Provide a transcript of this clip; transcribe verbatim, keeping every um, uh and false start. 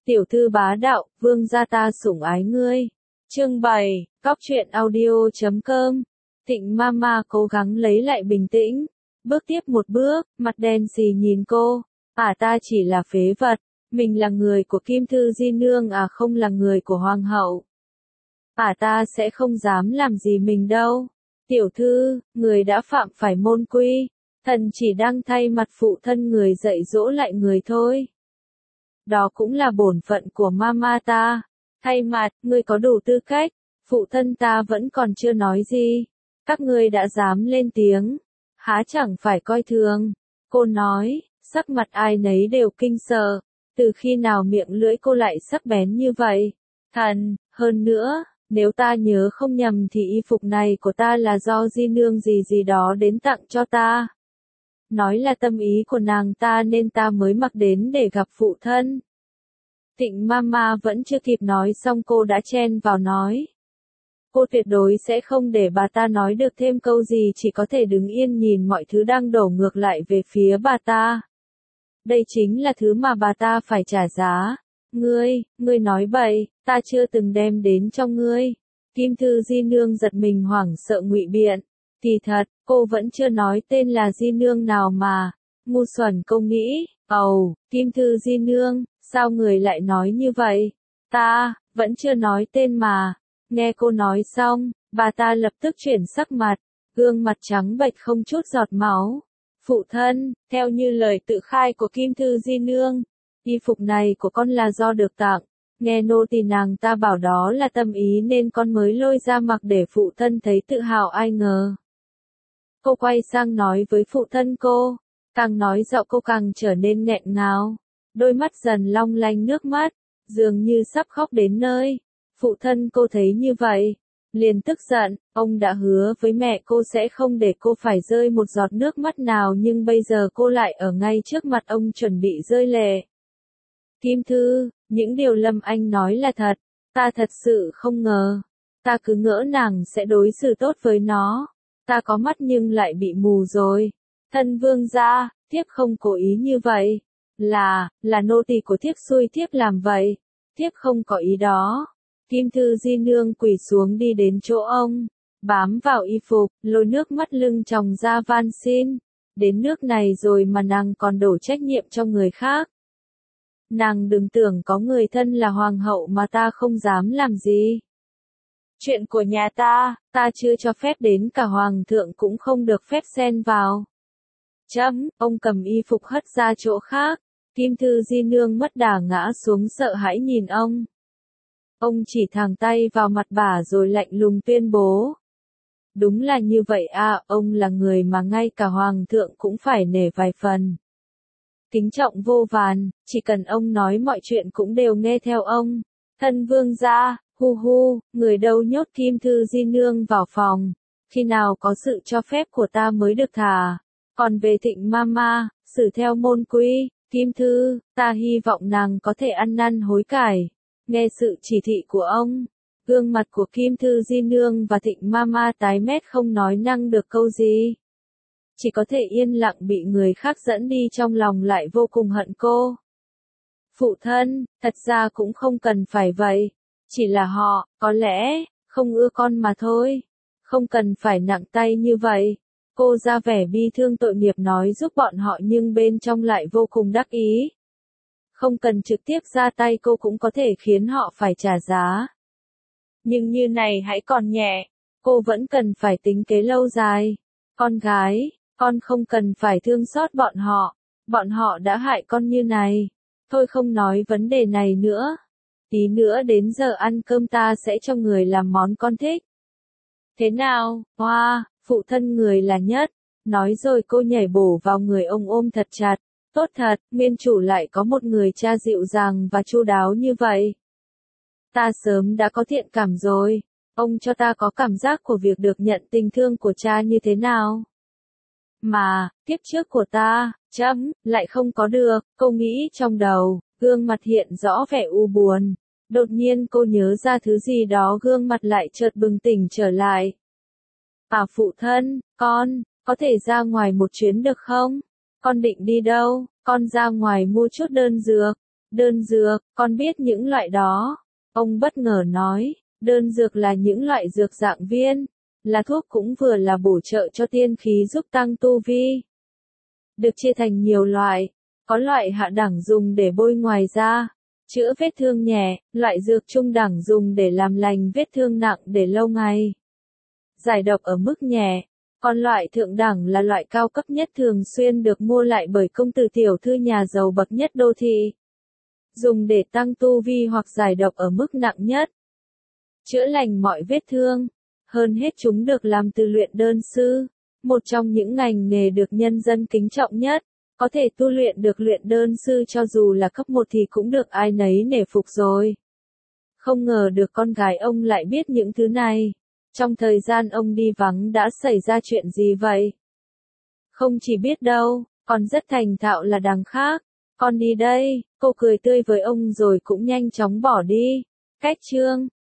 Tiểu thư bá đạo, vương gia ta sủng ái ngươi. Chương bảy, Cóc truyện audio chấm com. Thịnh Mama cố gắng lấy lại bình tĩnh. Bước tiếp một bước, mặt đen xì nhìn cô. À ta chỉ là phế vật. Mình là người của Kim Thư Di Nương à không là người của Hoàng hậu. À ta sẽ không dám làm gì mình đâu. Tiểu thư, người đã phạm phải môn quy. Thần chỉ đang thay mặt phụ thân người dạy dỗ lại người thôi. Đó cũng là bổn phận của mama ta. Thay mặt, ngươi có đủ tư cách. Phụ thân ta vẫn còn chưa nói gì. Các ngươi đã dám lên tiếng. Há chẳng phải coi thường. Cô nói, sắc mặt ai nấy đều kinh sợ. Từ khi nào miệng lưỡi cô lại sắc bén như vậy? Thần, hơn nữa, nếu ta nhớ không nhầm thì y phục này của ta là do di nương gì gì đó đến tặng cho ta. Nói là tâm ý của nàng ta nên ta mới mặc đến để gặp phụ thân. Thịnh Mama vẫn chưa kịp nói xong cô đã chen vào nói. Cô tuyệt đối sẽ không để bà ta nói được thêm câu gì, chỉ có thể đứng yên nhìn mọi thứ đang đổ ngược lại về phía bà ta. Đây chính là thứ mà bà ta phải trả giá. Ngươi, ngươi nói bậy, ta chưa từng đem đến cho ngươi. Kim Thư Di Nương giật mình hoảng sợ ngụy biện. Kỳ thật, cô vẫn chưa nói tên là Di Nương nào mà. Ngu xuẩn cô nghĩ, ầu, oh, Kim Thư Di Nương, sao người lại nói như vậy? Ta, vẫn chưa nói tên mà. Nghe cô nói xong, bà ta lập tức chuyển sắc mặt, gương mặt trắng bệch không chút giọt máu. Phụ thân, theo như lời tự khai của Kim Thư Di Nương, y phục này của con là do được tặng. Nghe nô tỳ nàng ta bảo đó là tâm ý nên con mới lôi ra mặc để phụ thân thấy tự hào, ai ngờ. Cô quay sang nói với phụ thân cô, càng nói giọng cô càng trở nên nghẹn ngào, đôi mắt dần long lanh nước mắt, dường như sắp khóc đến nơi. Phụ thân cô thấy như vậy, liền tức giận, ông đã hứa với mẹ cô sẽ không để cô phải rơi một giọt nước mắt nào nhưng bây giờ cô lại ở ngay trước mặt ông chuẩn bị rơi lệ. Kim Thư, những điều Lâm Anh nói là thật, ta thật sự không ngờ, ta cứ ngỡ nàng sẽ đối xử tốt với nó, ta có mắt nhưng lại bị mù rồi. Thân vương gia, thiếp không cố ý như vậy, là, là nô tỳ của thiếp xui thiếp làm vậy, thiếp không có ý đó. Kim Thư Di Nương quỳ xuống đi đến chỗ ông, bám vào y phục, lôi nước mắt lưng tròng ra van xin. Đến nước này rồi mà nàng còn đổ trách nhiệm cho người khác. Nàng đừng tưởng có người thân là hoàng hậu mà ta không dám làm gì. Chuyện của nhà ta, ta chưa cho phép đến cả hoàng thượng cũng không được phép xen vào. Chấm, ông cầm y phục hất ra chỗ khác. Kim Thư Di Nương mất đà ngã xuống sợ hãi nhìn ông. Ông chỉ thẳng tay vào mặt bà rồi lạnh lùng tuyên bố. Đúng là như vậy à, ông là người mà ngay cả hoàng thượng cũng phải nể vài phần. Kính trọng vô vàn, chỉ cần ông nói mọi chuyện cũng đều nghe theo ông. Thân vương gia, hu hu, người đâu nhốt Kim Thư Di Nương vào phòng, khi nào có sự cho phép của ta mới được thả. Còn về Thịnh Mama, xử theo môn quy, Kim Thư, ta hy vọng nàng có thể ăn năn hối cải. Nghe sự chỉ thị của ông, gương mặt của Kim Thư Di Nương và Thịnh Mama tái mét không nói năng được câu gì. Chỉ có thể yên lặng bị người khác dẫn đi, trong lòng lại vô cùng hận cô. Phụ thân, thật ra cũng không cần phải vậy. Chỉ là họ, có lẽ, không ưa con mà thôi. Không cần phải nặng tay như vậy. Cô ra vẻ bi thương tội nghiệp nói giúp bọn họ nhưng bên trong lại vô cùng đắc ý. Không cần trực tiếp ra tay cô cũng có thể khiến họ phải trả giá. Nhưng như này hãy còn nhẹ, cô vẫn cần phải tính kế lâu dài. Con gái, con không cần phải thương xót bọn họ, bọn họ đã hại con như này. Thôi không nói vấn đề này nữa. Tí nữa đến giờ ăn cơm ta sẽ cho người làm món con thích. Thế nào, hoa, wow, phụ thân người là nhất. Nói rồi cô nhảy bổ vào người ông ôm thật chặt. Tốt thật, nguyên chủ lại có một người cha dịu dàng và chu đáo như vậy. Ta sớm đã có thiện cảm rồi. Ông cho ta có cảm giác của việc được nhận tình thương của cha như thế nào? Mà, kiếp trước của ta, chấm, lại không có được, cô nghĩ trong đầu, gương mặt hiện rõ vẻ u buồn. Đột nhiên cô nhớ ra thứ gì đó, gương mặt lại chợt bừng tỉnh trở lại. À phụ thân, con, có thể ra ngoài một chuyến được không? Con định đi đâu? Con ra ngoài mua chút đơn dược. Đơn dược, con biết những loại đó. Ông bất ngờ nói, đơn dược là những loại dược dạng viên, là thuốc cũng vừa là bổ trợ cho tiên khí giúp tăng tu vi. Được chia thành nhiều loại, có loại hạ đẳng dùng để bôi ngoài da, chữa vết thương nhẹ, loại dược trung đẳng dùng để làm lành vết thương nặng để lâu ngày. Giải độc ở mức nhẹ, còn loại thượng đẳng là loại cao cấp nhất thường xuyên được mua lại bởi công tử tiểu thư nhà giàu bậc nhất đô thị. Dùng để tăng tu vi hoặc giải độc ở mức nặng nhất. Chữa lành mọi vết thương. Hơn hết chúng được làm từ luyện đơn sư, một trong những ngành nghề được nhân dân kính trọng nhất. Có thể tu luyện được luyện đơn sư cho dù là cấp một thì cũng được ai nấy nể phục rồi. Không ngờ được con gái ông lại biết những thứ này. Trong thời gian ông đi vắng đã xảy ra chuyện gì vậy? Không chỉ biết đâu, còn rất thành thạo là đằng khác. Con đi đây, cô cười tươi với ông rồi cũng nhanh chóng bỏ đi. Cách chương